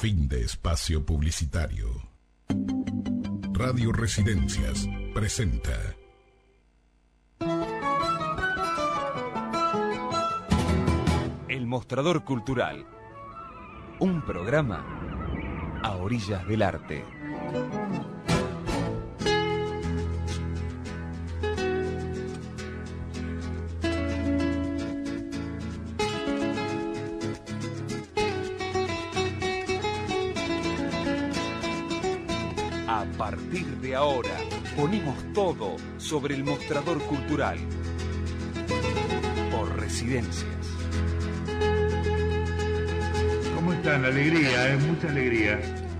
Fin de espacio publicitario. Radio Residencias presenta El Mostrador Cultural, un programa a orillas del arte. A partir de ahora, ponemos todo sobre el Mostrador Cultural por Residencias. ¿Cómo están? Alegría, mucha alegría.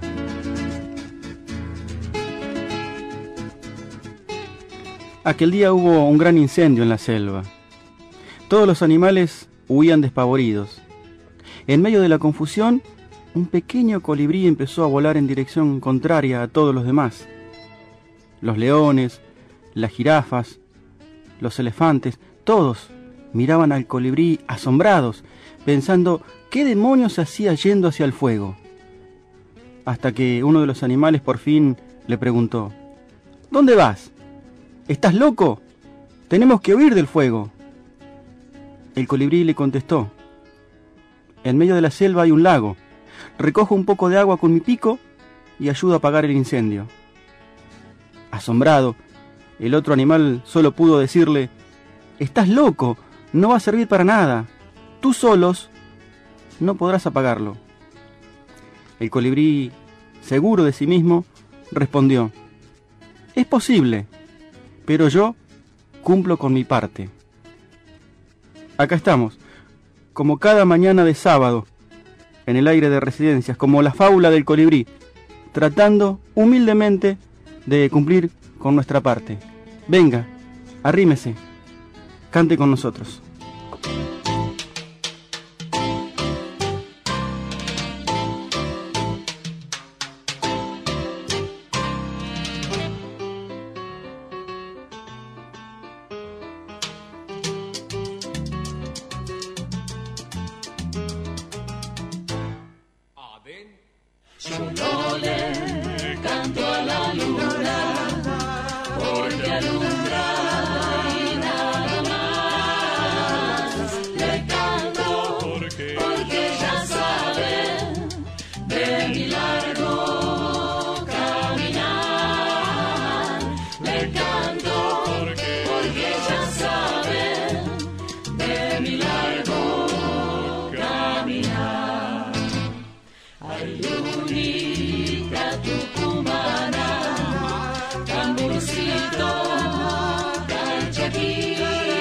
Aquel día hubo un gran incendio en la selva. Todos los animales huían despavoridos. En medio de la confusión, un pequeño colibrí empezó a volar en dirección contraria a todos los demás. Los leones, las jirafas, los elefantes, todos miraban al colibrí asombrados, pensando qué demonios hacía yendo hacia el fuego. Hasta que uno de los animales por fin le preguntó: ¿Dónde vas? ¿Estás loco? Tenemos que huir del fuego. El colibrí le contestó: En medio de la selva hay un lago. Recojo un poco de agua con mi pico y ayudo a apagar el incendio. Asombrado, el otro animal solo pudo decirle: Estás loco, no va a servir para nada. Tú solos no podrás apagarlo. El colibrí, seguro de sí mismo, respondió: Es posible, pero yo cumplo con mi parte. Acá estamos, como cada mañana de sábado, en el aire de Residencias, como la fábula del colibrí, tratando humildemente de cumplir con nuestra parte. Venga, arrímese, cante con nosotros. Solo le canto a la luna, porque alumbra y nada más. Le canto porque ella sabe de mi largo caminar. Le canto porque ella sabe de mi largo caminar. Ay, Lunita tucumana, tamborcito, calchaquí,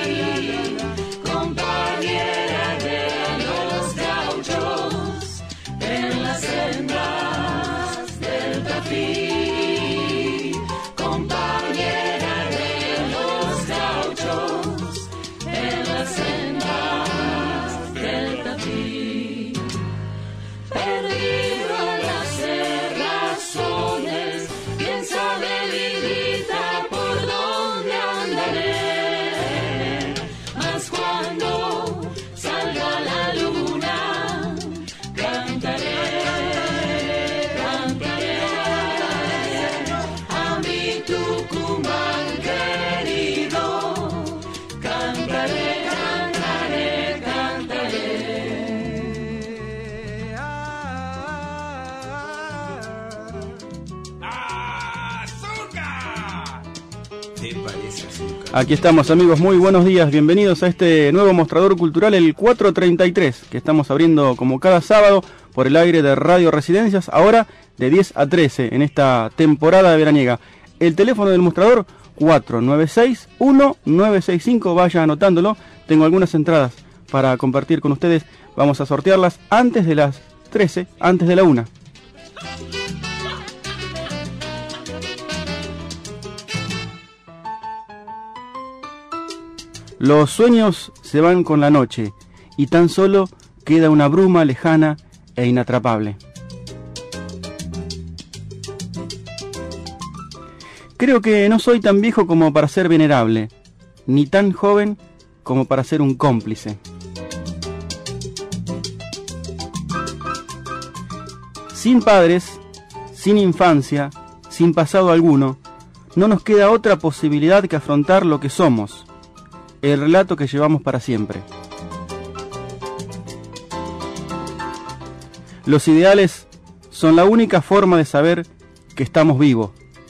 compañera de los gauchos en las sendas del Tafí, compañera de los gauchos en las sendas del Tafí. Perdido en las cerrazones, quién sabe, vidita, por dónde andaré. Mas cuando salga la luna, cantaré, cantaré a mi Tucumán querido. Cantaré, cantaré, cantaré. Aquí estamos, amigos, muy buenos días, bienvenidos a este nuevo Mostrador Cultural, el 433, que estamos abriendo como cada sábado por el aire de Radio Residencias, ahora de 10 a 13 en esta temporada veraniega. El teléfono del mostrador, 496-1965, vaya anotándolo, tengo algunas entradas para compartir con ustedes, vamos a sortearlas antes de las 13, antes de la 1. Los sueños se van con la noche y tan solo queda una bruma lejana e inatrapable. Creo que no soy tan viejo como para ser venerable, ni tan joven como para ser un cómplice. Sin padres, sin infancia, sin pasado alguno, no nos queda otra posibilidad que afrontar lo que somos, el relato que llevamos para siempre. Los ideales son la única forma de saber que estamos vivos.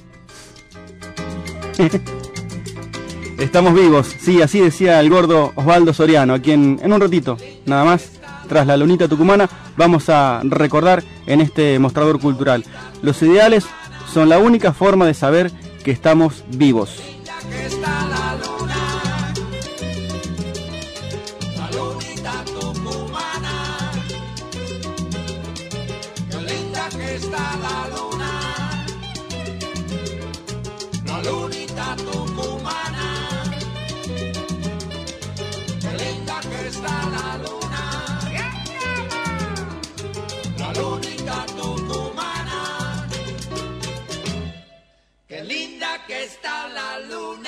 Estamos vivos, sí, así decía el gordo Osvaldo Soriano, a quien en un ratito, nada más, tras la lunita tucumana, vamos a recordar en este mostrador cultural. Los ideales son la única forma de saber que estamos vivos. Que está la luna.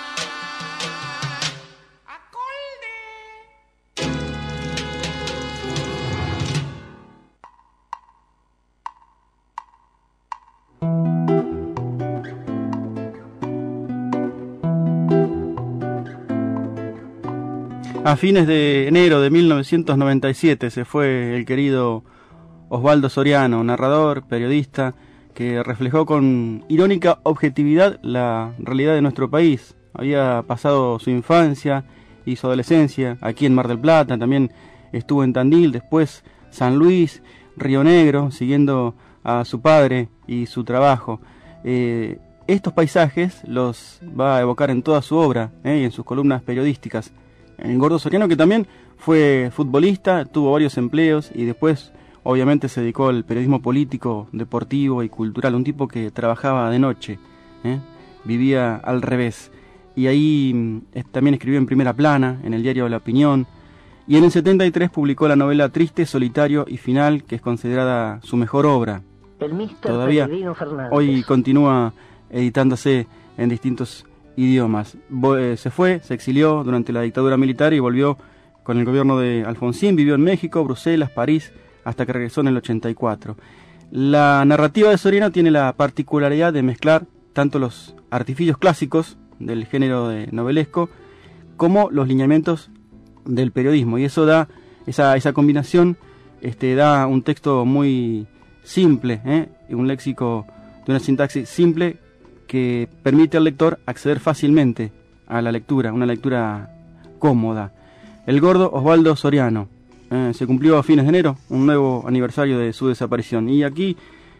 A fines de enero de 1997 se fue el querido Osvaldo Soriano, narrador, periodista, que reflejó con irónica objetividad la realidad de nuestro país. Había pasado su infancia y su adolescencia aquí en Mar del Plata, también estuvo en Tandil, después San Luis, Río Negro, siguiendo a su padre y su trabajo. Estos paisajes los va a evocar en toda su obra y en sus columnas periodísticas. El gordo Soriano, que también fue futbolista, tuvo varios empleos y después obviamente se dedicó al periodismo político, deportivo y cultural, un tipo que trabajaba de noche, vivía al revés. Y ahí también escribió en Primera Plana, en el diario La Opinión, y en el 73 publicó la novela Triste, Solitario y Final, que es considerada su mejor obra. Todavía hoy continúa editándose en distintos idiomas. Se exilió durante la dictadura militar y volvió con el gobierno de Alfonsín, vivió en México, Bruselas, París, hasta que regresó en el 84. La narrativa de Soriano tiene la particularidad de mezclar tanto los artificios clásicos del género de novelesco como los lineamientos del periodismo, y eso da esa combinación, da un texto muy simple, un léxico de una sintaxis simple que permite al lector acceder fácilmente a la lectura, una lectura cómoda. El gordo Osvaldo Soriano. Se cumplió a fines de enero un nuevo aniversario de su desaparición, y aquí,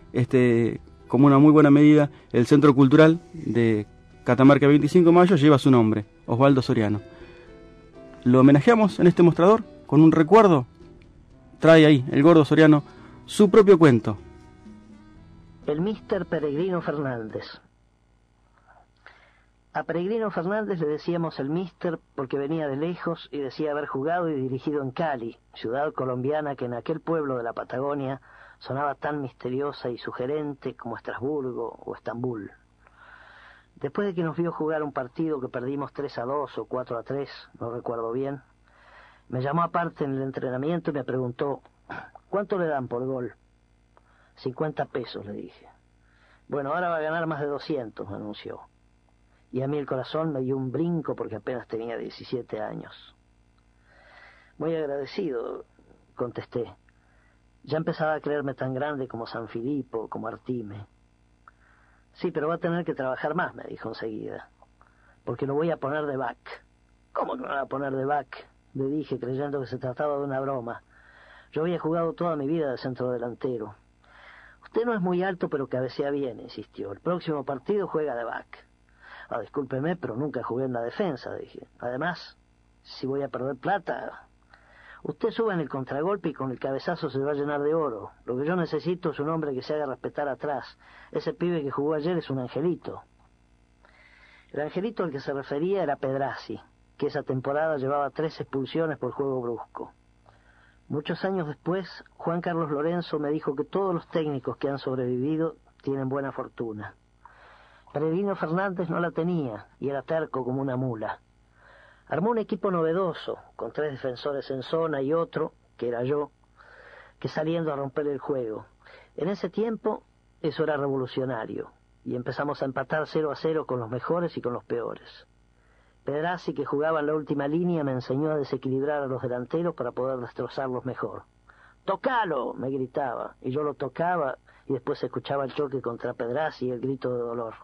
como una muy buena medida, el Centro Cultural de Catamarca 25 de Mayo lleva su nombre, Osvaldo Soriano. Lo homenajeamos en este mostrador con un recuerdo. Trae ahí el gordo Soriano su propio cuento. El Mister Peregrino Fernández. A Peregrino Fernández le decíamos el Mister porque venía de lejos y decía haber jugado y dirigido en Cali, ciudad colombiana que en aquel pueblo de la Patagonia sonaba tan misteriosa y sugerente como Estrasburgo o Estambul. Después de que nos vio jugar un partido que perdimos 3-2 o 4-3, no recuerdo bien, me llamó aparte en el entrenamiento y me preguntó, ¿cuánto le dan por gol? 50 pesos, le dije. Bueno, ahora va a ganar más de 200, me anunció. Y a mí el corazón me dio un brinco porque apenas tenía 17 años. Muy agradecido, contesté. Ya empezaba a creerme tan grande como San Filipo, como Artime. Sí, pero va a tener que trabajar más, me dijo enseguida, porque lo voy a poner de back. ¿Cómo que me va a poner de back?, le dije, creyendo que se trataba de una broma. Yo había jugado toda mi vida de centrodelantero. Usted no es muy alto, pero cabecea bien, insistió. El próximo partido juega de back. Ah, discúlpeme, pero nunca jugué en la defensa, dije. Además, si voy a perder plata, usted sube en el contragolpe y con el cabezazo se va a llenar de oro. Lo que yo necesito es un hombre que se haga respetar atrás. Ese pibe que jugó ayer es un angelito. El angelito al que se refería era Pedrassi, que esa temporada llevaba 3 expulsiones por juego brusco. Muchos años después, Juan Carlos Lorenzo me dijo que todos los técnicos que han sobrevivido tienen buena fortuna. Peregrino Fernández no la tenía y era terco como una mula. Armó un equipo novedoso, con 3 defensores en zona y otro, que era yo, que saliendo a romper el juego. En ese tiempo eso era revolucionario y empezamos a empatar 0-0 con los mejores y con los peores. Pedrassi, que jugaba en la última línea, me enseñó a desequilibrar a los delanteros para poder destrozarlos mejor. ¡Tocalo!, me gritaba, y yo lo tocaba y después se escuchaba el choque contra Pedrassi y el grito de dolor.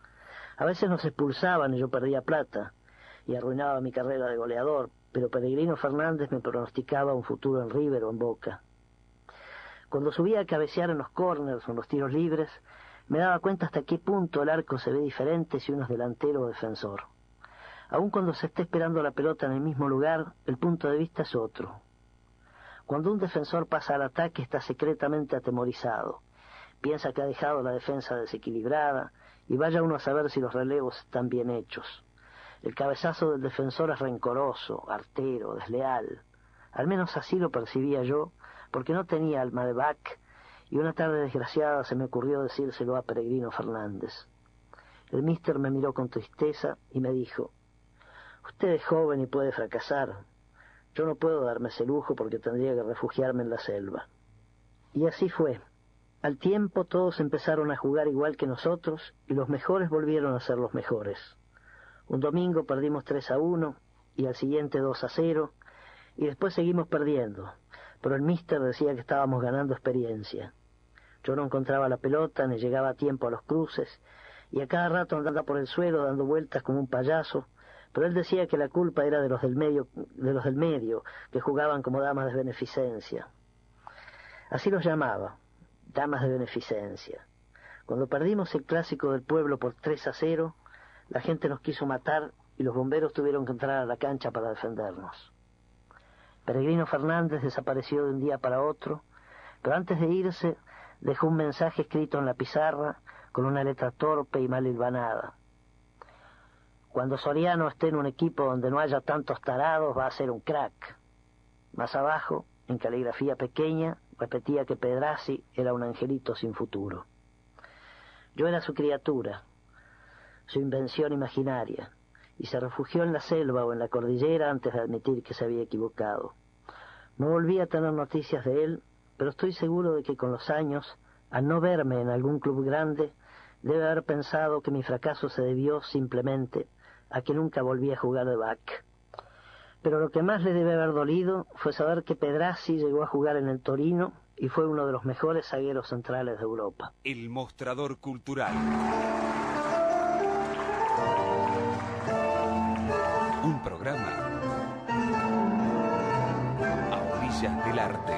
A veces nos expulsaban y yo perdía plata y arruinaba mi carrera de goleador, pero Peregrino Fernández me pronosticaba un futuro en River o en Boca. Cuando subía a cabecear en los córners o en los tiros libres, me daba cuenta hasta qué punto el arco se ve diferente si uno es delantero o defensor. Aun cuando se esté esperando la pelota en el mismo lugar, el punto de vista es otro. Cuando un defensor pasa al ataque está secretamente atemorizado. Piensa que ha dejado la defensa desequilibrada y vaya uno a saber si los relevos están bien hechos. El cabezazo del defensor es rencoroso, artero, desleal. Al menos así lo percibía yo, porque no tenía alma de back, y una tarde desgraciada se me ocurrió decírselo a Peregrino Fernández. El míster me miró con tristeza y me dijo: «Usted es joven y puede fracasar. Yo no puedo darme ese lujo porque tendría que refugiarme en la selva». Y así fue. Al tiempo todos empezaron a jugar igual que nosotros y los mejores volvieron a ser los mejores. Un domingo perdimos 3-1 y al siguiente 2-0 y después seguimos perdiendo, pero el míster decía que estábamos ganando experiencia. Yo no encontraba la pelota ni llegaba a tiempo a los cruces y a cada rato andaba por el suelo dando vueltas como un payaso, pero él decía que la culpa era de los del medio, que jugaban como damas de beneficencia. Así los llamaba, damas de beneficencia. Cuando perdimos el clásico del pueblo por 3-0, la gente nos quiso matar y los bomberos tuvieron que entrar a la cancha para defendernos. Peregrino Fernández desapareció de un día para otro, pero antes de irse dejó un mensaje escrito en la pizarra con una letra torpe y mal hilvanada. Cuando Soriano esté en un equipo donde no haya tantos tarados, va a ser un crack. Más abajo, en caligrafía pequeña, repetía que Pedrassi era un angelito sin futuro. Yo era su criatura, su invención imaginaria, y se refugió en la selva o en la cordillera antes de admitir que se había equivocado. No volví a tener noticias de él, pero estoy seguro de que con los años, al no verme en algún club grande, debe haber pensado que mi fracaso se debió simplemente a que nunca volví a jugar de back. Pero lo que más le debe haber dolido fue saber que Pedrassi llegó a jugar en el Torino y fue uno de los mejores zagueros centrales de Europa. El mostrador cultural. Un programa a orillas del arte.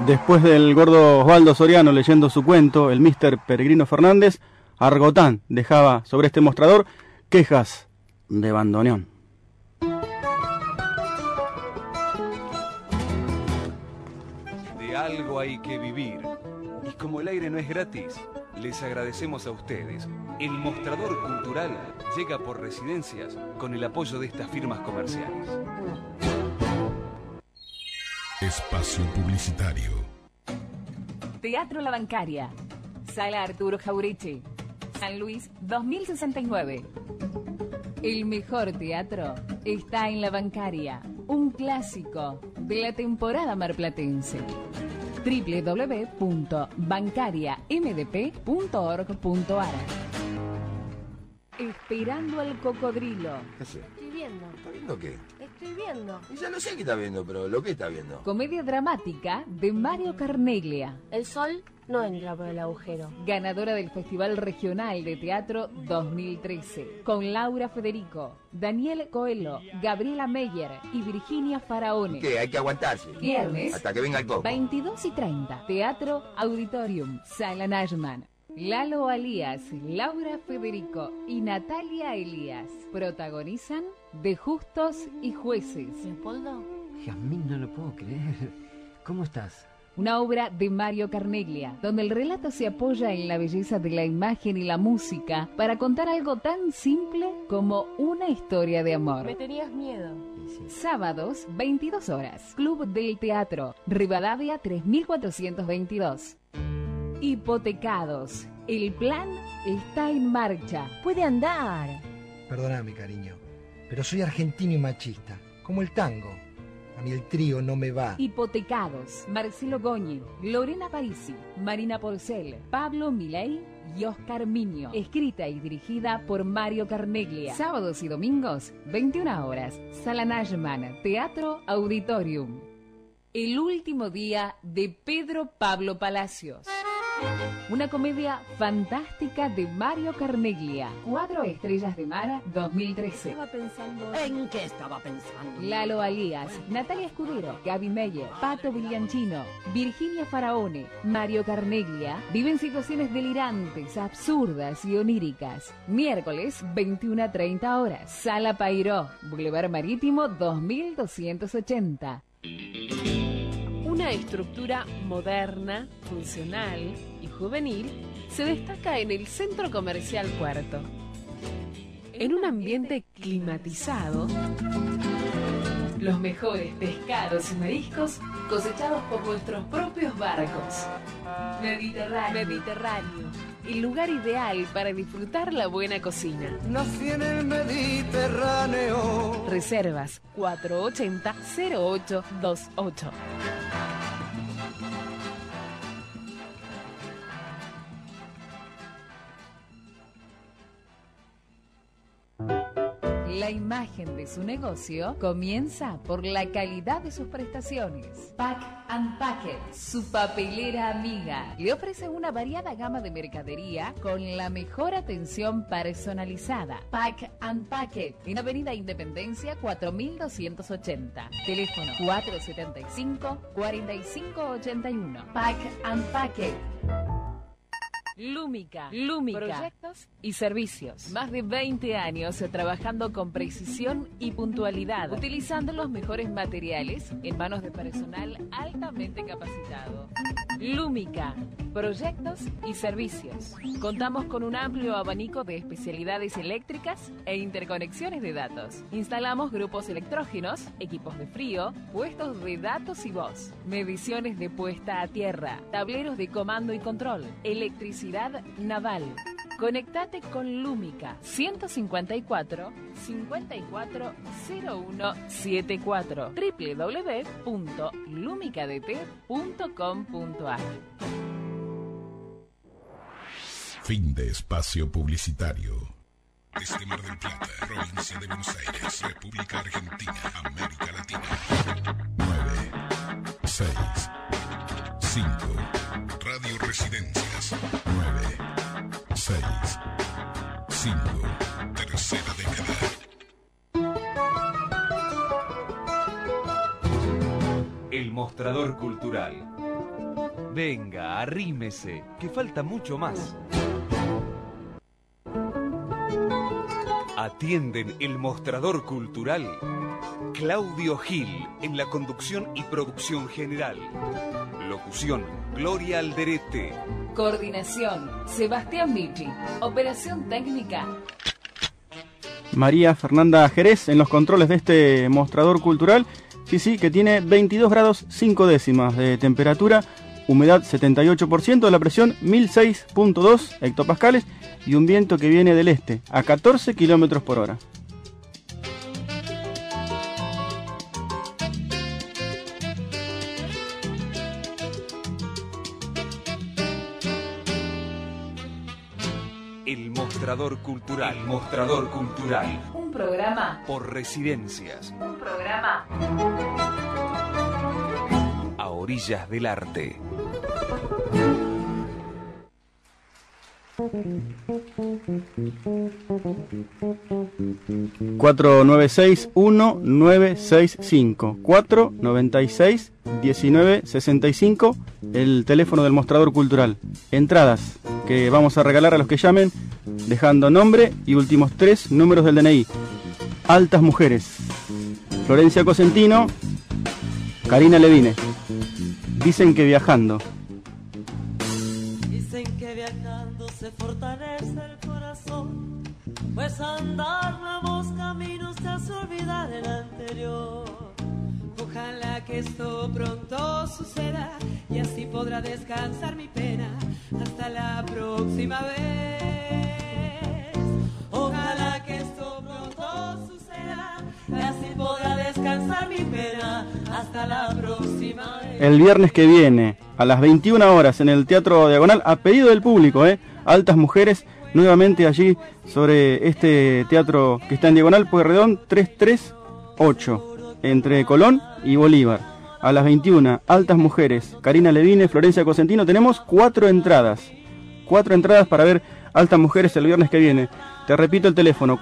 Después del gordo Osvaldo Soriano leyendo su cuento, el Mr. Peregrino Fernández, Argotán dejaba sobre este mostrador quejas de bandoneón. De algo hay que vivir. Y como el aire no es gratis, les agradecemos a ustedes. El Mostrador Cultural llega por Residencias con el apoyo de estas firmas comerciales. Espacio publicitario. Teatro La Bancaria. Sala Arturo Jaureche. San Luis 2069. El mejor teatro está en La Bancaria. Un clásico de la temporada marplatense. www.bancariamdp.org.ar. Esperando al cocodrilo. ¿Qué hace? Estoy viendo. ¿Está viendo qué? Estoy viendo. Y ya no sé qué está viendo, pero lo que está viendo. Comedia dramática de Mario Carneglia. El sol no entra por el agujero. Ganadora del Festival Regional de Teatro 2013. Con Laura Federico, Daniel Coelho, Gabriela Meyer y Virginia Faraone. ¿Qué? Hay que aguantarse. Viernes. Hasta que venga el coco. 22:30. Teatro Auditorium. Sala Najman. Lalo Alías, Laura Federico y Natalia Elías protagonizan De Justos y Jueces. ¿Leopoldo? Jazmín, no lo puedo creer. ¿Cómo estás? Una obra de Mario Carneglia, donde el relato se apoya en la belleza de la imagen y la música para contar algo tan simple como una historia de amor. Me tenías miedo. Sábados, 22 horas. Club del Teatro, Rivadavia 3422. Hipotecados. El plan está en marcha. Puede andar. Perdóname, cariño, pero soy argentino y machista, como el tango. A mí el trío no me va. Hipotecados. Marcelo Goñi, Lorena Parisi, Marina Porcel, Pablo Milei y Oscar Miño. Escrita y dirigida por Mario Carneglia. Sábados y domingos, 21 horas. Sala Najman, Teatro Auditorium. El último día de Pedro Pablo Palacios. Una comedia fantástica de Mario Carneglia. 4 estrellas de mar 2013. Estaba pensando... ¿En qué estaba pensando? Lalo Alías, Natalia Escudero, Gaby Meyer, Pato Villancino, Virginia Faraone, Mario Carneglia viven situaciones delirantes, absurdas y oníricas. Miércoles, 21:30 horas. Sala Pairó, Boulevard Marítimo 2280. Una estructura moderna, funcional y juvenil se destaca en el Centro Comercial Puerto. En un ambiente climatizado, los mejores pescados y mariscos cosechados por nuestros propios barcos. Mediterráneo, el lugar ideal para disfrutar la buena cocina. Nací en el Mediterráneo. Reservas 480-0828. La imagen de su negocio comienza por la calidad de sus prestaciones. Pack and Packet, su papelera amiga, le ofrece una variada gama de mercadería con la mejor atención personalizada. Pack and Packet, en Avenida Independencia 4280. Teléfono 475-4581. Pack and Packet. Lúmica. Proyectos y servicios. Más de 20 años trabajando con precisión y puntualidad, utilizando los mejores materiales en manos de personal altamente capacitado. Lúmica. Proyectos y servicios. Contamos con un amplio abanico de especialidades eléctricas e interconexiones de datos. Instalamos grupos electrógenos, equipos de frío, puestos de datos y voz, mediciones de puesta a tierra, tableros de comando y control, electricidad naval. Conectate con Lúmica 154 540174 www.lumicadt.com.ar. Fin de espacio publicitario. Desde Mar del Plata, provincia de Buenos Aires, República Argentina, América Latina. 9, 6, 5. Radio Residencias. 9, 6, 5. Tercera década. El Mostrador Cultural. Venga, arrímese, que falta mucho más. Atienden el mostrador cultural Claudio Gil en la conducción y producción general. Locución Gloria Alderete. Coordinación Sebastián Vichy. Operación técnica María Fernanda Jerez en los controles de este mostrador cultural. Sí, que tiene 22 grados 5 décimas de temperatura, humedad 78%, la presión 1006.2 hectopascales y un viento que viene del este a 14 kilómetros por hora. El Mostrador Cultural. El Mostrador Cultural. Un programa por Residencias. Un programa a orillas del arte. ...496-1965... ...496-1965... ...el teléfono del Mostrador Cultural. Entradas que vamos a regalar a los que llamen... ...dejando nombre y últimos 3 números del DNI. Altas Mujeres. Florencia Cosentino... Karina Levine. Dicen que viajando. Dicen que viajando se fortalece el corazón, pues andar nuevos caminos te hace olvidar el anterior. Ojalá que esto pronto suceda y así podrá descansar mi pena hasta la próxima vez. Ojalá que esto pronto suceda y así podrá descansar mi pena hasta la próxima vez. El viernes que viene, a las 21 horas, en el Teatro Diagonal, a pedido del público, Altas Mujeres, nuevamente allí sobre este teatro que está en Diagonal Pueyrredón 338, entre Colón y Bolívar. A las 21, Altas Mujeres, Karina Levine, Florencia Cosentino. Tenemos 4 entradas. 4 entradas para ver Altas Mujeres el viernes que viene. Te repito el teléfono,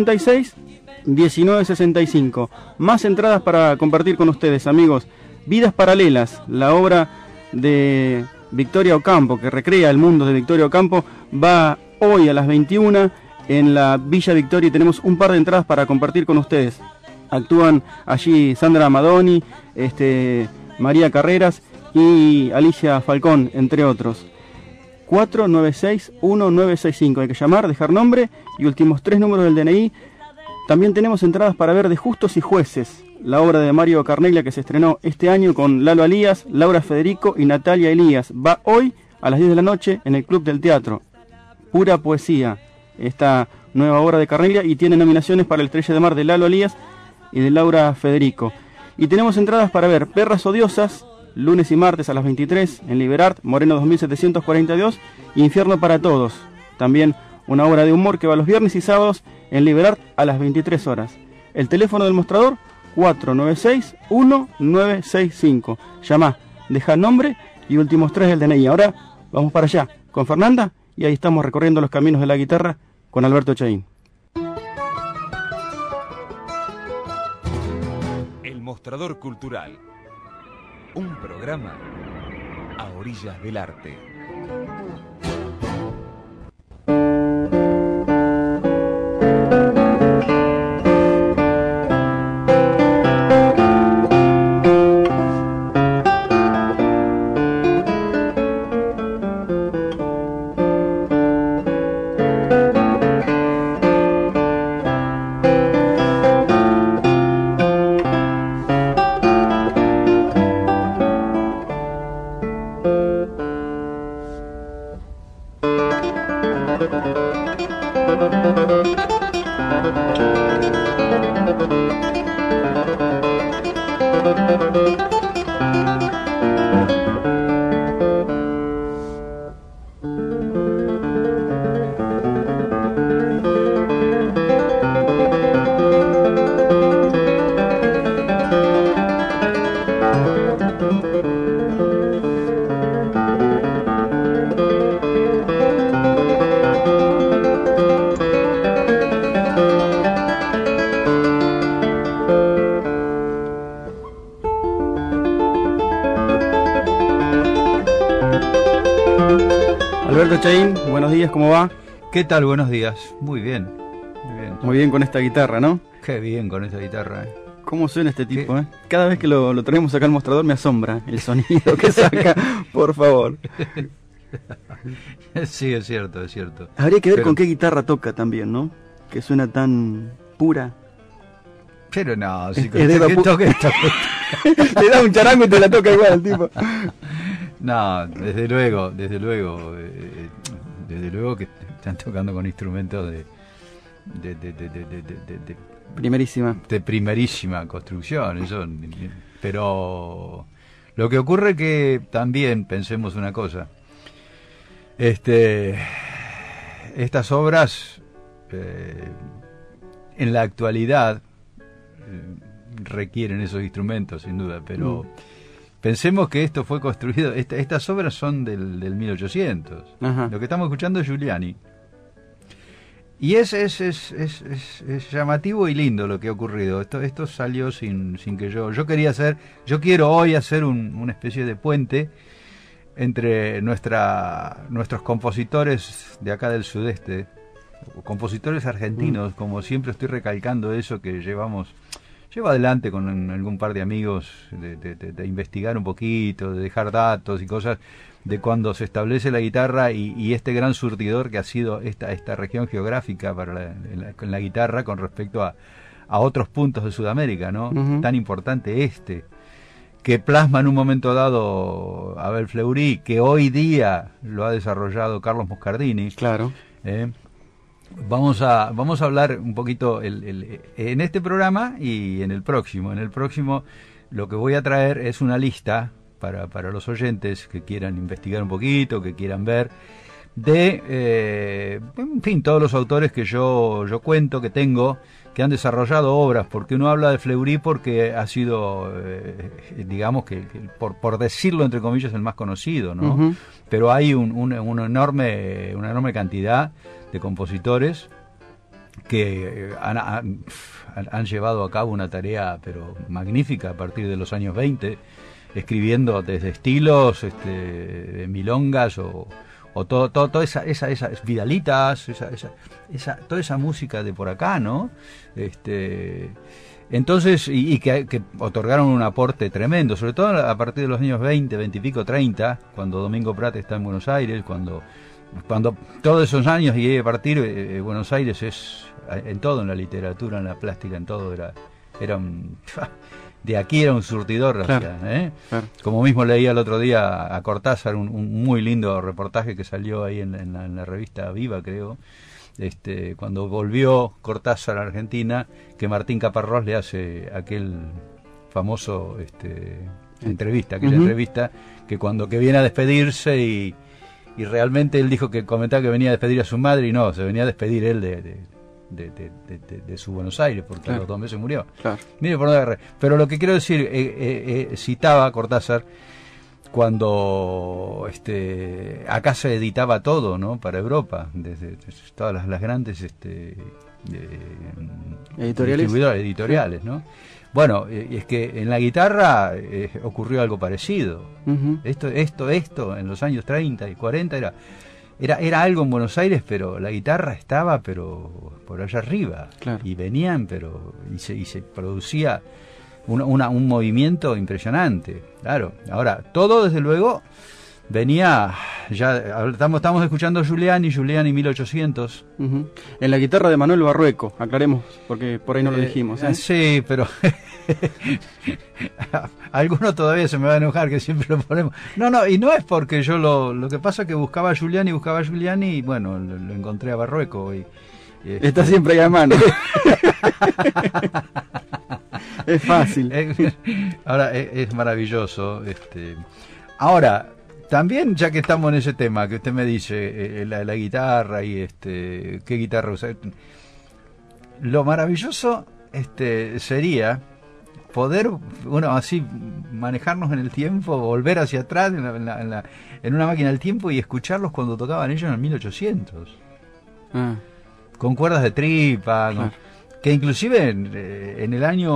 496-1965. Más entradas para compartir con ustedes, amigos. Vidas Paralelas, la obra de Victoria Ocampo, que recrea el mundo de Victoria Ocampo, va hoy a las 21 en la Villa Victoria y tenemos un par de entradas para compartir con ustedes. Actúan allí Sandra Madoni, María Carreras y Alicia Falcón, entre otros. 496-1965. Hay que llamar, dejar nombre y últimos 3 números del DNI. También tenemos entradas para ver De Justos y Jueces, la obra de Mario Carneglia que se estrenó este año con Lalo Alías, Laura Federico y Natalia Elías. Va hoy a las 10 de la noche en el Club del Teatro. Pura poesía, esta nueva obra de Carneglia, y tiene nominaciones para el Estrella de Mar de Lalo Alías y de Laura Federico. Y tenemos entradas para ver Perras Odiosas, lunes y martes a las 23 en Liberart, Moreno 2742, Infierno para Todos, también una obra de humor que va los viernes y sábados en Liberart a las 23 horas. El teléfono del mostrador, 496-1965. Llama, deja nombre y últimos 3 del DNI. Ahora vamos para allá con Fernanda y ahí estamos recorriendo los caminos de la guitarra con Alberto Chaín. El Mostrador Cultural. Un programa a orillas del arte. Hussein, buenos días, ¿cómo va? ¿Qué tal? Buenos días. Muy bien. Muy bien con esta guitarra, ¿no? Qué bien con esta guitarra, ¿Cómo suena este tipo, Cada vez que lo traemos acá al mostrador me asombra el sonido que saca, por favor. Sí, es cierto, es cierto. Habría que ver con qué guitarra toca también, ¿no? Que suena tan pura. Pero no, si le da un charango y te la toca igual el tipo. No, desde luego que están tocando con instrumentos de primerísima construcción, pero lo que ocurre que también pensemos una cosa, estas obras en la actualidad requieren esos instrumentos sin duda, pero pensemos que esto fue construido, estas obras son del 1800. Ajá. Lo que estamos escuchando es Giuliani. Y es llamativo y lindo lo que ha ocurrido. Esto salió sin que yo quiero hoy hacer una especie de puente entre nuestros compositores de acá del sudeste, compositores argentinos, como siempre estoy recalcando eso que llevo adelante con algún par de amigos, de investigar un poquito, de dejar datos y cosas de cuando se establece la guitarra y este gran surtidor que ha sido esta región geográfica para la guitarra con respecto a otros puntos de Sudamérica, ¿no? Uh-huh. Tan importante que plasma en un momento dado Abel Fleury, que hoy día lo ha desarrollado Carlos Moscardini. Claro. Vamos a hablar un poquito en este programa y en el próximo. En el próximo lo que voy a traer es una lista para los oyentes que quieran investigar un poquito, que quieran ver, en fin, todos los autores que yo cuento, que tengo, que han desarrollado obras, porque uno habla de Fleury porque ha sido, digamos que por decirlo entre comillas, el más conocido, ¿no? Uh-huh. Pero hay una enorme cantidad de compositores que han llevado a cabo una tarea pero magnífica a partir de los años 20, escribiendo desde estilos de milongas o toda esas vidalitas, toda esa música de por acá, ¿no? Entonces, y que otorgaron un aporte tremendo, sobre todo a partir de los años 20 y pico, 30, cuando Domingo Prat está en Buenos Aires, cuando todos esos años y a partir Buenos Aires es en todo, en la literatura, en la plástica, en todo era un de aquí era un surtidor, claro, claro. Como mismo leía el otro día a Cortázar un muy lindo reportaje que salió ahí en la revista Viva, creo, cuando volvió Cortázar a Argentina, que Martín Caparrós le hace aquel famoso entrevista que viene a despedirse y realmente él dijo que comentaba que venía a despedir a su madre y no, se venía a despedir él de su Buenos Aires, porque claro, a los 2 meses murió. Claro. Mire por dónde agarré. Pero lo que quiero decir, citaba a Cortázar cuando acá se editaba todo, ¿no? Para Europa, desde todas las grandes editoriales, ¿no? Bueno, es que en la guitarra ocurrió algo parecido. Uh-huh. Esto en los años 30 y 40 era algo en Buenos Aires, pero la guitarra estaba por allá arriba, claro, y venían, y se producía un movimiento impresionante, claro. Ahora, todo desde luego venía, ya estamos escuchando Giuliani 1800. Uh-huh. En la guitarra de Manuel Barrueco, aclaremos, porque por ahí no lo dijimos. Sí, pero algunos todavía se me va a enojar que siempre lo ponemos. No, y no es porque yo lo que pasa es que buscaba a Giuliani y bueno, lo encontré a Barrueco. Está siempre ahí a mano. Es fácil. Ahora, es maravilloso. Ahora, también, ya que estamos en ese tema, que usted me dice, la guitarra y qué guitarra usar, lo maravilloso sería poder, así manejarnos en el tiempo, volver hacia atrás en una máquina del tiempo y escucharlos cuando tocaban ellos en el 1800. Con cuerdas de tripa, que inclusive en el año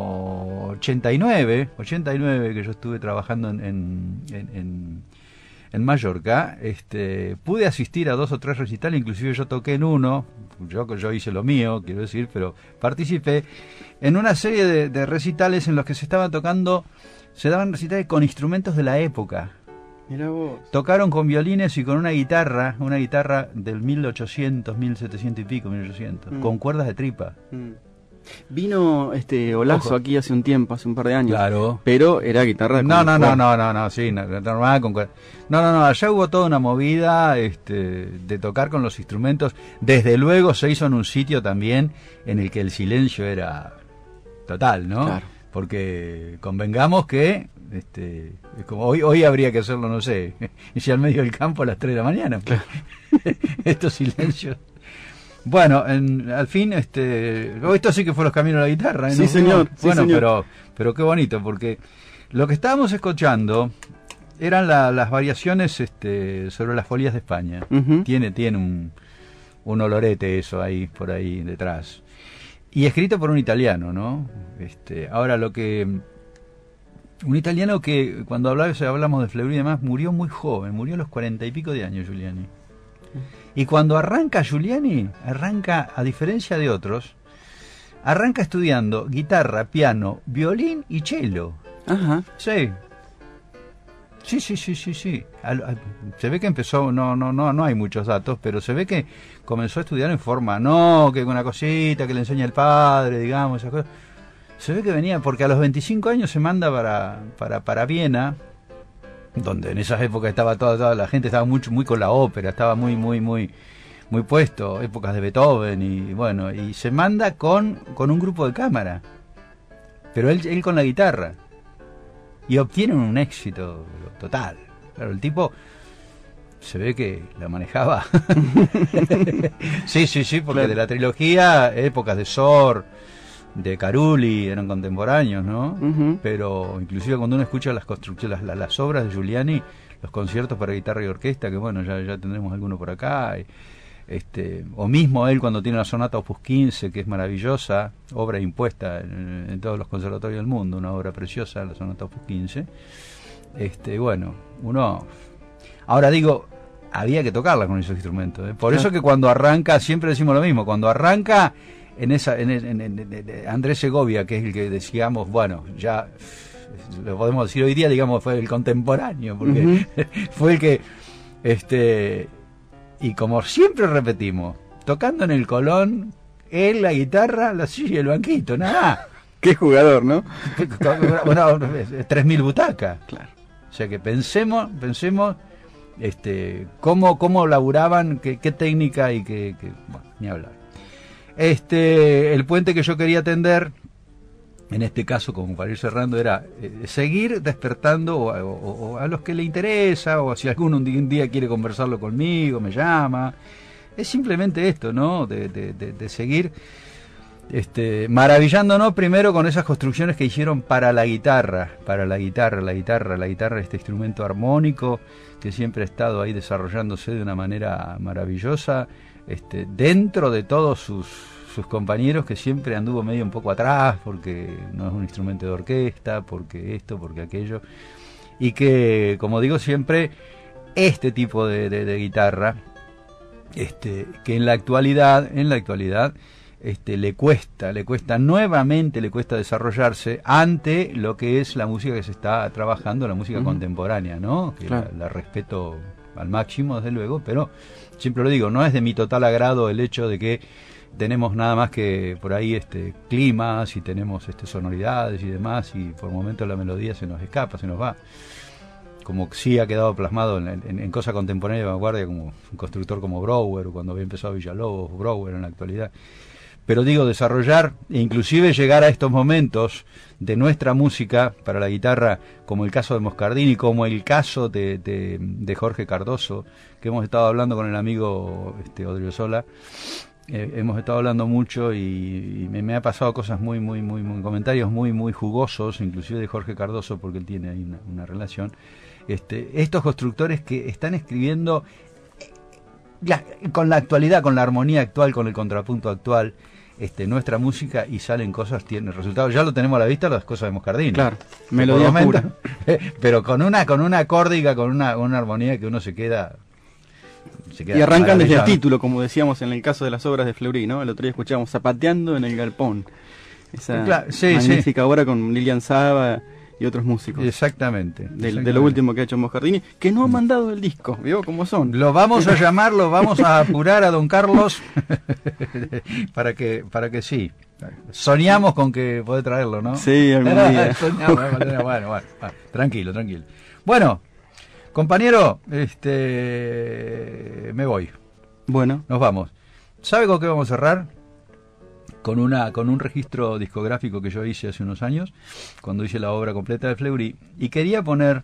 89 que yo estuve trabajando en en Mallorca, pude asistir a 2 o 3 recitales, inclusive yo toqué en uno, yo hice lo mío, quiero decir, pero participé en una serie de recitales en los que se daban recitales con instrumentos de la época. Mirá vos. Tocaron con violines y con una guitarra del 1800, 1700 y pico, 1800, con cuerdas de tripa. Vino Olazo aquí hace un tiempo, hace un par de años. Claro. Pero era guitarra No, sí, normal con cuerdas. No, allá hubo toda una movida de tocar con los instrumentos. Desde luego se hizo en un sitio también en el que el silencio era total, ¿no? Claro. Porque convengamos que es como hoy habría que hacerlo, no sé, y al medio del campo a las 3 de la mañana. Claro. Estos silencios. Bueno, al fin, esto sí que fue los caminos de la guitarra, ¿no? Sí, señor. Bueno, sí, señor. pero qué bonito, porque lo que estábamos escuchando eran las variaciones sobre las folías de España. Uh-huh. Tiene un olorete eso ahí, por ahí detrás. Y escrito por un italiano, ¿no? Ahora un italiano que cuando hablamos de Fleury y demás, murió muy joven, murió a los 40 y pico de años, Giuliani. Y cuando arranca Giuliani, a diferencia de otros, arranca estudiando guitarra, piano, violín y cello. Ajá. Sí. Sí. Se ve que empezó, no hay muchos datos, pero se ve que comenzó a estudiar en forma, que una cosita que le enseña el padre, digamos, esas cosas. Se ve que venía, porque a los 25 años se manda para Viena, donde en esas épocas estaba toda la gente estaba muy con la ópera, estaba muy puesto, épocas de Beethoven y se manda con un grupo de cámara, pero él con la guitarra, y obtienen un éxito total. Claro, el tipo se ve que la manejaba. sí, porque claro. De la trilogía, épocas de Sor, de Carulli, eran contemporáneos, ¿no? Uh-huh. Pero inclusive cuando uno escucha las construcciones, las obras de Giuliani, los conciertos para guitarra y orquesta, que bueno, ya tendremos alguno por acá, o mismo él cuando tiene la sonata Opus 15, que es maravillosa, obra impuesta en todos los conservatorios del mundo, una obra preciosa, la sonata Opus 15. Bueno, uno... Ahora digo, había que tocarla con esos instrumentos, ¿eh? Por eso que cuando arranca, siempre decimos lo mismo, cuando arranca en Andrés Segovia, que es el que decíamos, bueno, ya lo podemos decir hoy día, digamos, fue el contemporáneo, porque uh-huh. Fue el que, y como siempre repetimos, tocando en el Colón, él la guitarra, la silla y el banquito, nada. Qué jugador, ¿no? Bueno, 3.000 butacas. Claro. O sea que pensemos, cómo laburaban, qué técnica y bueno, ni hablar. El puente que yo quería tender, en este caso, como para ir cerrando, era seguir despertando o a los que le interesa, o si alguno un día quiere conversarlo conmigo, me llama. Es simplemente esto, ¿no? De seguir maravillándonos primero con esas construcciones que hicieron para la guitarra, este instrumento armónico que siempre ha estado ahí desarrollándose de una manera maravillosa, dentro de todos sus compañeros, que siempre anduvo medio un poco atrás, porque no es un instrumento de orquesta, porque esto, porque aquello, y que, como digo siempre, este tipo de guitarra, que en la actualidad le cuesta desarrollarse ante lo que es la música que se está trabajando, la música contemporánea, ¿no? Que claro. la respeto al máximo, desde luego, pero siempre lo digo, no es de mi total agrado el hecho de que tenemos nada más que por ahí climas y tenemos sonoridades y demás, y por momentos la melodía se nos escapa, se nos va, como sí ha quedado plasmado en cosa contemporánea de vanguardia, como un constructor como Brouwer, o cuando había empezado Villalobos, Brouwer en la actualidad. Pero digo, desarrollar e inclusive llegar a estos momentos de nuestra música para la guitarra, como el caso de Moscardini, como el caso de Jorge Cardoso, que hemos estado hablando con el amigo Odriozola. Hemos estado hablando mucho y me ha pasado cosas muy comentarios muy jugosos, inclusive de Jorge Cardoso, porque él tiene ahí una relación. Estos constructores que están escribiendo con la actualidad, con la armonía actual, con el contrapunto actual, nuestra música y salen cosas, tienen resultados. Ya lo tenemos a la vista, las cosas de Moscardini. Claro, melodía pura. Pero con una acórdica, con una armonía que uno se queda y arrancan desde el título, como decíamos en el caso de las obras de Fleury, ¿no? El otro día escuchábamos Zapateando en el Galpón. Esa magnífica obra con Lilian Saba y otros músicos. Exactamente. De lo último que ha hecho Moscardini, que no ha mandado el disco, ¿vio cómo son? Lo vamos a llamar, lo vamos a apurar a don Carlos para que sí. Soñamos con que puede traerlo, ¿no? Sí, algún día. Bueno, tranquilo. Bueno, compañero, me voy. Bueno. Nos vamos. ¿Sabe con qué vamos a cerrar? Con un registro discográfico que yo hice hace unos años, cuando hice la obra completa de Fleury, y quería poner,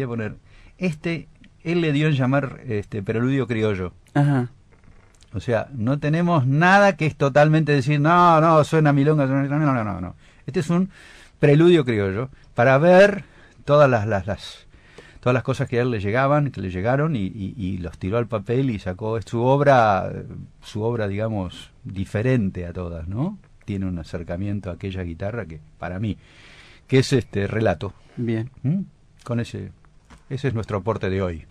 él le dio en llamar preludio criollo. Ajá. O sea, no tenemos nada que es totalmente decir, no, suena milonga, no. Este es un preludio criollo, para ver todas las cosas que a él le llegaron y los tiró al papel y sacó su obra, digamos, diferente a todas, ¿no? Tiene un acercamiento a aquella guitarra que, para mí, que es relato. Bien. Con ese es nuestro aporte de hoy.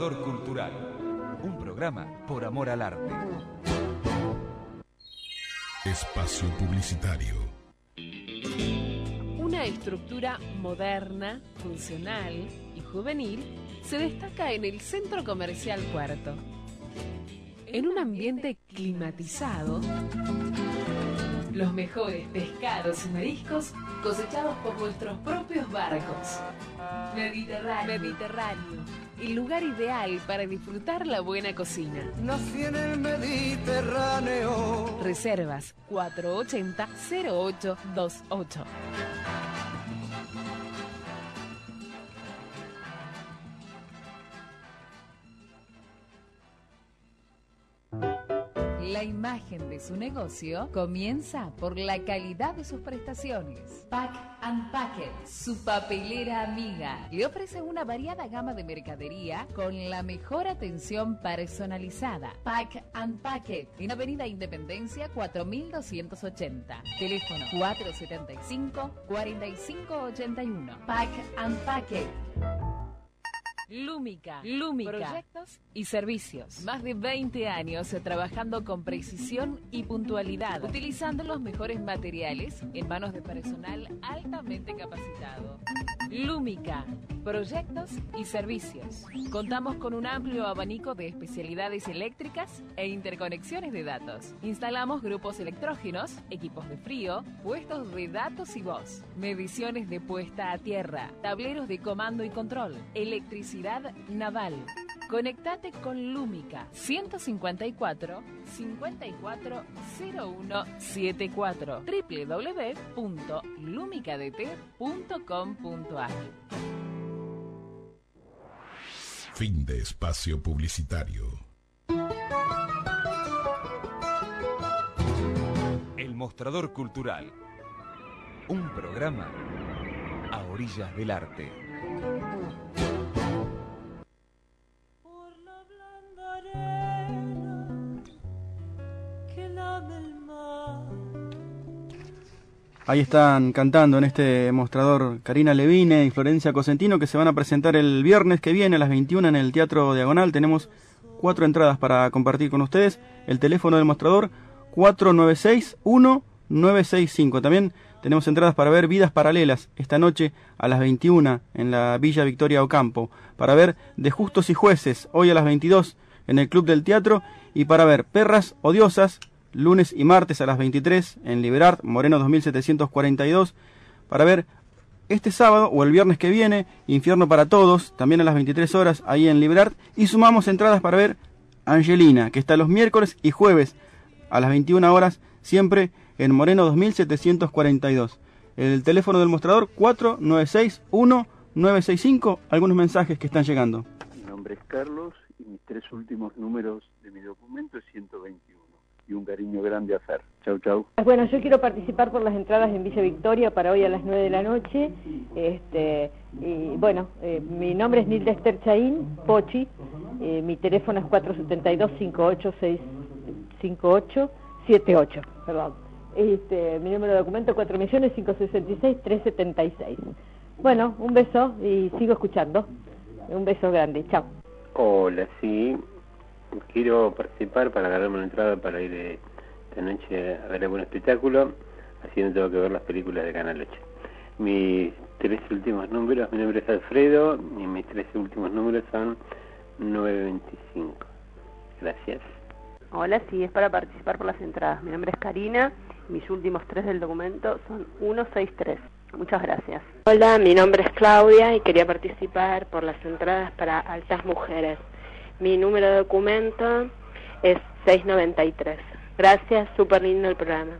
Mostrador Cultural, un programa por amor al arte. Espacio publicitario. Una estructura moderna, funcional y juvenil se destaca en el Centro Comercial Puerto. En un ambiente climatizado, los mejores pescados y mariscos cosechados por nuestros propios barcos. Mediterráneo, el lugar ideal para disfrutar la buena cocina. Nací en el Mediterráneo. Reservas 480-0828. La imagen de su negocio comienza por la calidad de sus prestaciones. Pack and Packet, su papelera amiga, le ofrece una variada gama de mercadería con la mejor atención personalizada. Pack and Packet, en Avenida Independencia 4280. Teléfono 475-4581. Pack and Packet. Lúmica, proyectos y servicios. Más de 20 años trabajando con precisión y puntualidad, utilizando los mejores materiales en manos de personal altamente capacitado. Lúmica, proyectos y servicios. Contamos con un amplio abanico de especialidades eléctricas e interconexiones de datos. Instalamos grupos electrógenos, equipos de frío, puestos de datos y voz, mediciones de puesta a tierra, tableros de comando y control, electricidad naval. Conectate con Lúmica 154 540174 www.lumicadt.com.ar. Fin de espacio publicitario. El Mostrador Cultural, un programa a orillas del arte. Ahí están cantando en este mostrador Karina Levine y Florencia Cosentino, que se van a presentar el viernes que viene a las 21 en el Teatro Diagonal. Tenemos 4 entradas para compartir con ustedes. El teléfono del mostrador 496-1965. También tenemos entradas para ver Vidas Paralelas esta noche a las 21 en la Villa Victoria Ocampo. Para ver De Justos y Jueces hoy a las 22 en el Club del Teatro. Y para ver Perras Odiosas lunes y martes a las 23 en Liberart, Moreno 2742. Para ver este sábado o el viernes que viene Infierno para Todos, también a las 23 horas ahí en Liberart. Y sumamos entradas para ver Angelina, que está los miércoles y jueves a las 21 horas, siempre en Moreno 2742. El teléfono del mostrador 496-1965. Algunos mensajes que están llegando. Mi nombre es Carlos y mis 3 últimos números de mi documento es 121. Y un cariño grande a Fer. Chau, chau. Bueno, yo quiero participar por las entradas en Villa Victoria para hoy a las 9 de la noche. Y bueno, mi nombre es Nilda Esther Chaín, Pochi. Mi teléfono es 472-5878. Perdón. Mi número de documento 4.566.376. Bueno, un beso y sigo escuchando. Un beso grande. Chao. Hola, sí. Quiero participar para ganarme una entrada para ir esta noche a ver algún espectáculo, así no tengo que ver las películas de Canal 8. Mis 3 últimos números, mi nombre es Alfredo y mis 3 últimos números son 925. Gracias. Hola, sí, es para participar por las entradas. Mi nombre es Karina, mis últimos 3 del documento son 163. Muchas gracias. Hola, mi nombre es Claudia y quería participar por las entradas para Altas Mujeres. Mi número de documento es 693. Gracias, súper lindo el programa.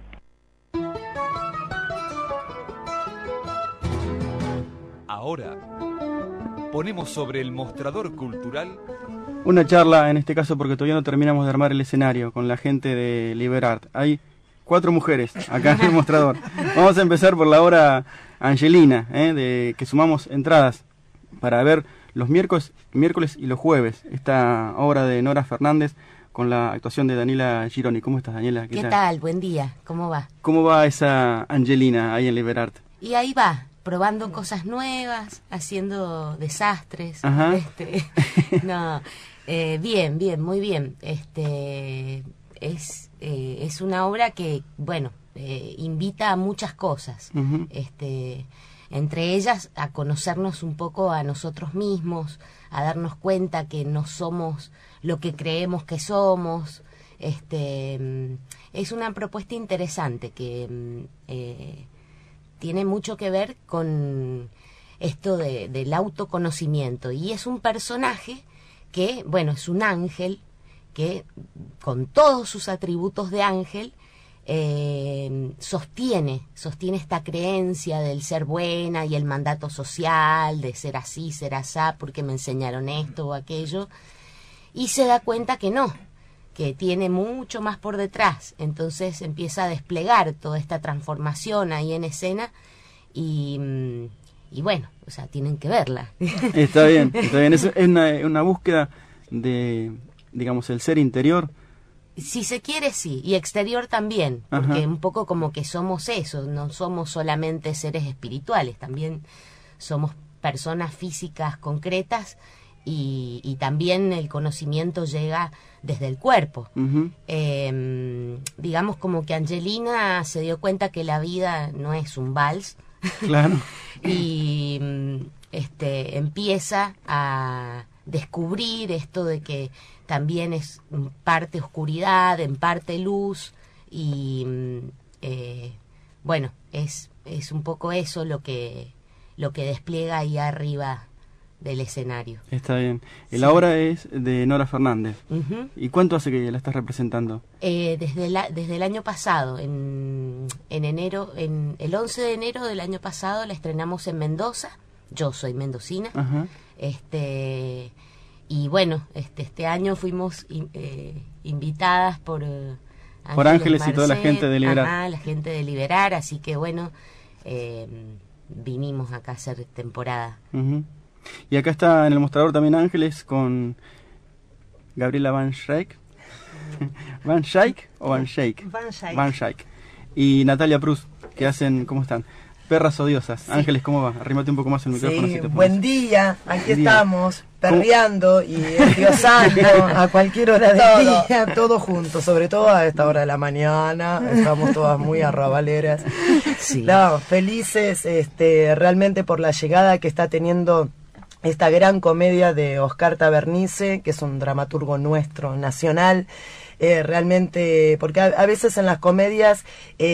Ahora ponemos sobre el mostrador cultural una charla, en este caso porque todavía no terminamos de armar el escenario, con la gente de Liberart. Hay 4 mujeres acá en el mostrador. Vamos a empezar por la hora Angelina, de que sumamos entradas para ver los miércoles y los jueves esta obra de Nora Fernández con la actuación de Daniela Gironi. ¿Cómo estás, Daniela? ¿Qué tal? Buen día. ¿Cómo va? ¿Cómo va esa Angelina ahí en Liberart? Y ahí va. probando cosas nuevas, haciendo desastres. Ajá. No, bien, muy bien. Es una obra que, bueno, invita a muchas cosas. Uh-huh. Entre ellas a conocernos un poco a nosotros mismos, a darnos cuenta que no somos lo que creemos que somos. Es una propuesta interesante que tiene mucho que ver con esto del autoconocimiento, y es un personaje que, bueno, es un ángel que con todos sus atributos de ángel sostiene esta creencia del ser buena y el mandato social, de ser así, ser asá, porque me enseñaron esto o aquello, y se da cuenta que no, que tiene mucho más por detrás. Entonces empieza a desplegar toda esta transformación ahí en escena y bueno, o sea, tienen que verla. Está bien. Es una búsqueda de, digamos, el ser interior. Si se quiere, sí, y exterior también, porque Ajá. un poco como que somos eso, no somos solamente seres espirituales, también somos personas físicas concretas, y también el conocimiento llega desde el cuerpo. Uh-huh. Digamos como que Angelina se dio cuenta que la vida no es un vals. Claro. Y empieza a descubrir esto de que también es en parte oscuridad, en parte luz, y bueno, es un poco eso lo que despliega ahí arriba del escenario. Está bien. Sí. La obra es de Nora Fernández. Uh-huh. ¿Y cuánto hace que la estás representando? Desde el año pasado, en enero, el 11 de enero del año pasado la estrenamos en Mendoza. Yo soy mendocina. Ajá. Y bueno, este año fuimos invitadas por Ángeles Marcet, y toda la gente de Liberar. Ajá, la gente de Liberar, así que bueno, vinimos acá a hacer temporada. Uh-huh. Y acá está en el mostrador también Ángeles con Gabriela Van Schaik. ¿Van Schaik o Van Schaik? Van Schaik. Y Natalia Prus, que hacen, ¿cómo están? Perras odiosas. Sí. Ángeles, ¿cómo va? Arrímate un poco más el micrófono. Sí, si te buen día, aquí estamos, perreando y endiosando a cualquier hora del día, todo junto, sobre todo a esta hora de la mañana, estamos todas muy arrabaleras. Sí. No, felices realmente por la llegada que está teniendo esta gran comedia de Oscar Tabernice, que es un dramaturgo nuestro, nacional. Realmente, porque a veces en las comedias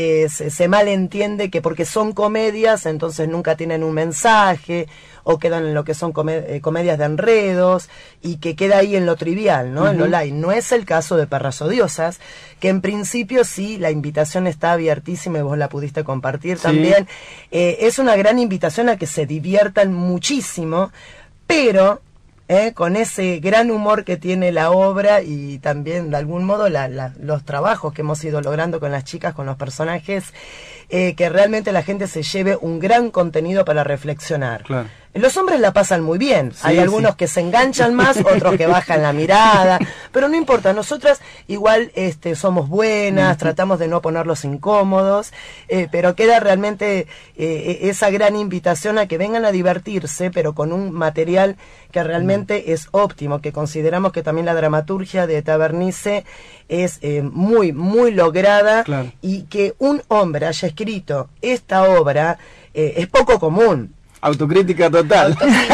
se malentiende que porque son comedias, entonces nunca tienen un mensaje, o quedan en lo que son comedias de enredos, y que queda ahí en lo trivial, ¿no? Uh-huh. En lo light. No es el caso de Perras Odiosas, que en principio sí, la invitación está abiertísima y vos la pudiste compartir también. Es una gran invitación a que se diviertan muchísimo, pero con ese gran humor que tiene la obra, y también de algún modo los trabajos que hemos ido logrando con las chicas, con los personajes, que realmente la gente se lleve un gran contenido para reflexionar. Claro. Los hombres la pasan muy bien, sí, hay algunos que se enganchan más, otros que bajan la mirada, pero no importa, nosotras igual somos buenas, tratamos de no ponerlos incómodos, pero queda realmente esa gran invitación a que vengan a divertirse, pero con un material que realmente es óptimo, que consideramos que también la dramaturgia de Tabernice es muy, muy lograda, claro. Y que un hombre haya escrito esta obra es poco común. Autocrítica total.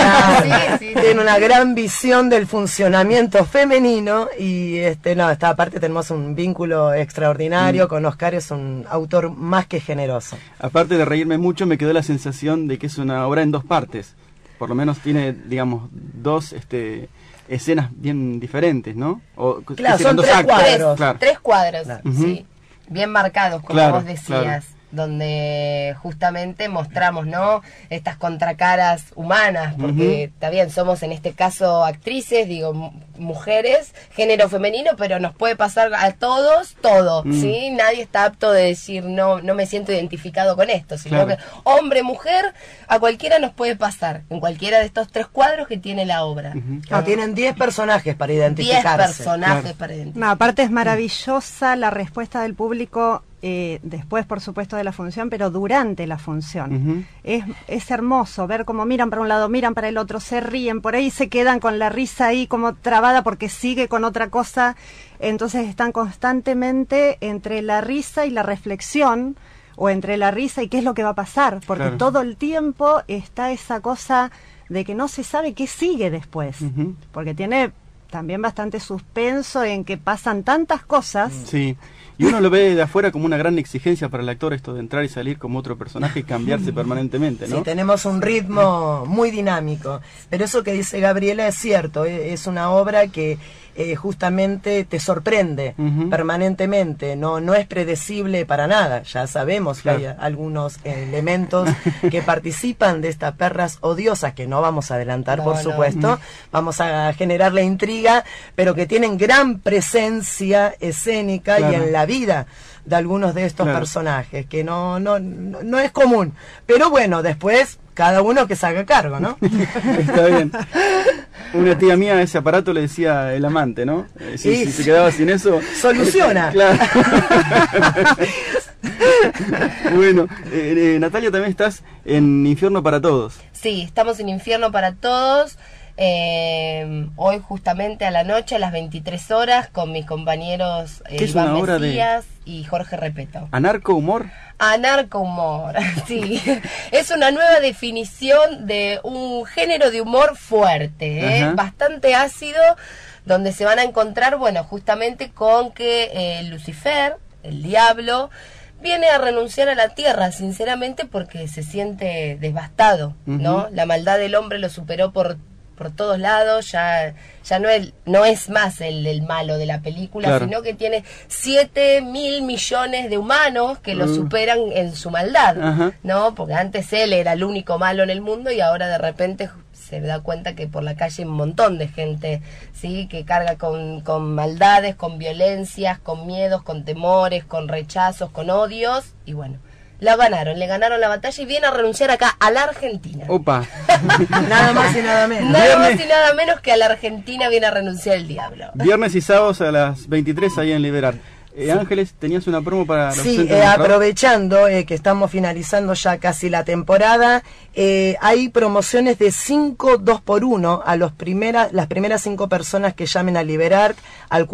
Sí. Tiene una gran visión del funcionamiento femenino y aparte tenemos un vínculo extraordinario con Oscar, es un autor más que generoso. Aparte de reírme mucho, me quedó la sensación de que es una obra en dos partes. Por lo menos tiene, digamos, dos escenas bien diferentes, ¿no? O, claro, son tres cuadros. Claro. Tres cuadros, claro. Sí. Bien marcados, como claro, vos decías. Claro. Donde justamente mostramos, ¿no?, estas contracaras humanas, porque está bien, somos en este caso actrices, digo, mujeres, género femenino, pero nos puede pasar a todos todo, ¿sí? Nadie está apto de decir no me siento identificado con esto, sino que hombre, mujer, a cualquiera nos puede pasar, en cualquiera de estos 3 cuadros que tiene la obra. Tienen 10 personajes para identificarse. 10 personajes para identificarse. No, aparte es maravillosa la respuesta del público después, por supuesto, de la función, pero durante la función. Es hermoso ver cómo miran para un lado, miran para el otro, se ríen, por ahí se quedan con la risa ahí como trabada porque sigue con otra cosa. Entonces están constantemente entre la risa y la reflexión, o entre la risa y qué es lo que va a pasar, porque todo el tiempo está esa cosa de que no se sabe qué sigue después, porque tiene también bastante suspenso en que pasan tantas cosas. Sí, y uno lo ve de afuera como una gran exigencia para el actor, esto de entrar y salir como otro personaje y cambiarse permanentemente, ¿no? Sí, tenemos un ritmo muy dinámico, pero eso que dice Gabriela es cierto, es una obra que justamente te sorprende permanentemente, no es predecible para nada. Ya sabemos que hay algunos elementos que participan de estas perras odiosas, que no vamos a adelantar, por supuesto, vamos a generar la intriga, pero que tienen gran presencia escénica y en la vida de algunos de estos personajes, que no es común, pero bueno, después cada uno que se haga cargo, ¿no? Está bien. Una tía mía a ese aparato le decía el amante, ¿no? Si se quedaba sin eso... ¡Soluciona! Claro. Bueno, Natalia, también estás en Infierno para Todos. Sí, estamos en Infierno para Todos. Hoy justamente a la noche, a las 23 horas, con mis compañeros Iván Mesías y Jorge Repeto. ¿Anarco humor? Anarco humor, sí. Es una nueva definición de un género de humor fuerte, bastante ácido, donde se van a encontrar, bueno, justamente con que Lucifer, el diablo, viene a renunciar a la tierra, sinceramente, porque se siente devastado, ¿no? La maldad del hombre lo superó por todos lados, ya no es más el malo de la película, sino que tiene 7.000 millones de humanos que lo superan en su maldad, ¿no? Porque antes él era el único malo en el mundo y ahora de repente se da cuenta que por la calle hay un montón de gente, ¿sí? Que carga con maldades, con violencias, con miedos, con temores, con rechazos, con odios, y bueno, le ganaron la batalla y viene a renunciar acá a la Argentina. Opa. Nada más y nada menos. Nada más y nada menos que a la Argentina viene a renunciar el diablo. Viernes y sábados a las 23 ahí en Liberar. Ángeles, ¿tenías una promo para los aprovechando que estamos finalizando ya casi la temporada, hay promociones de 5 2x1 a las primeras 5 personas que llamen a Liberar al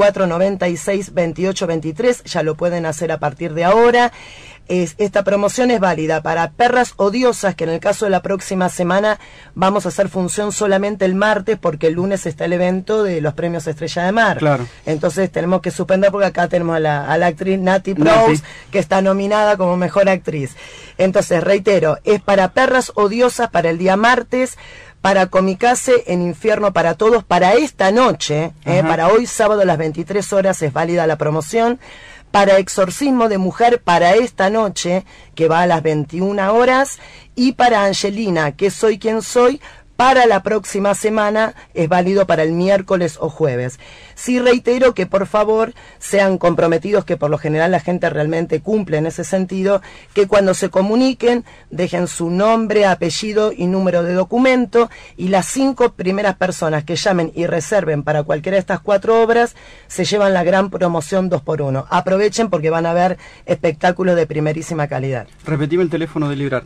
496-2823, ya lo pueden hacer a partir de ahora. Esta promoción es válida para Perras Odiosas, que en el caso de la próxima semana vamos a hacer función solamente el martes, porque el lunes está el evento de los premios Estrella de Mar. Claro. Entonces tenemos que suspender, porque acá tenemos a la actriz Nati Prous, que está nominada como mejor actriz. Entonces, reitero, es para Perras Odiosas para el día martes, para Comicase en Infierno para Todos para esta noche, para hoy sábado a las 23 horas es válida la promoción. Para Exorcismo de Mujer para esta noche, que va a las 21 horas, y para Angelina, que soy quien soy, para la próxima semana, es válido para el miércoles o jueves. Sí reitero que por favor sean comprometidos, que por lo general la gente realmente cumple en ese sentido, que cuando se comuniquen dejen su nombre, apellido y número de documento, y las 5 primeras personas que llamen y reserven para cualquiera de estas 4 obras se llevan la gran promoción 2x1. Aprovechen porque van a ver espectáculos de primerísima calidad. Repetime el teléfono de Liberar.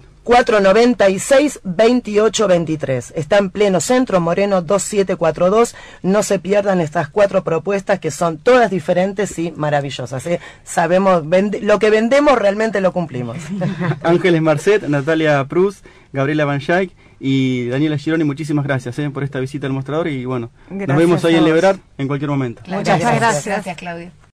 496-2823. Está en pleno centro, Moreno 2742. No se pierdan estas 4 propuestas que son todas diferentes y maravillosas. Sabemos, lo que vendemos realmente lo cumplimos. Ángeles Marcet, Natalia Prous, Gabriela Van Schaik y Daniela Gironi, muchísimas gracias por esta visita al mostrador y bueno, nos vemos ahí en Liberar en cualquier momento. Muchas gracias. Gracias, Claudia.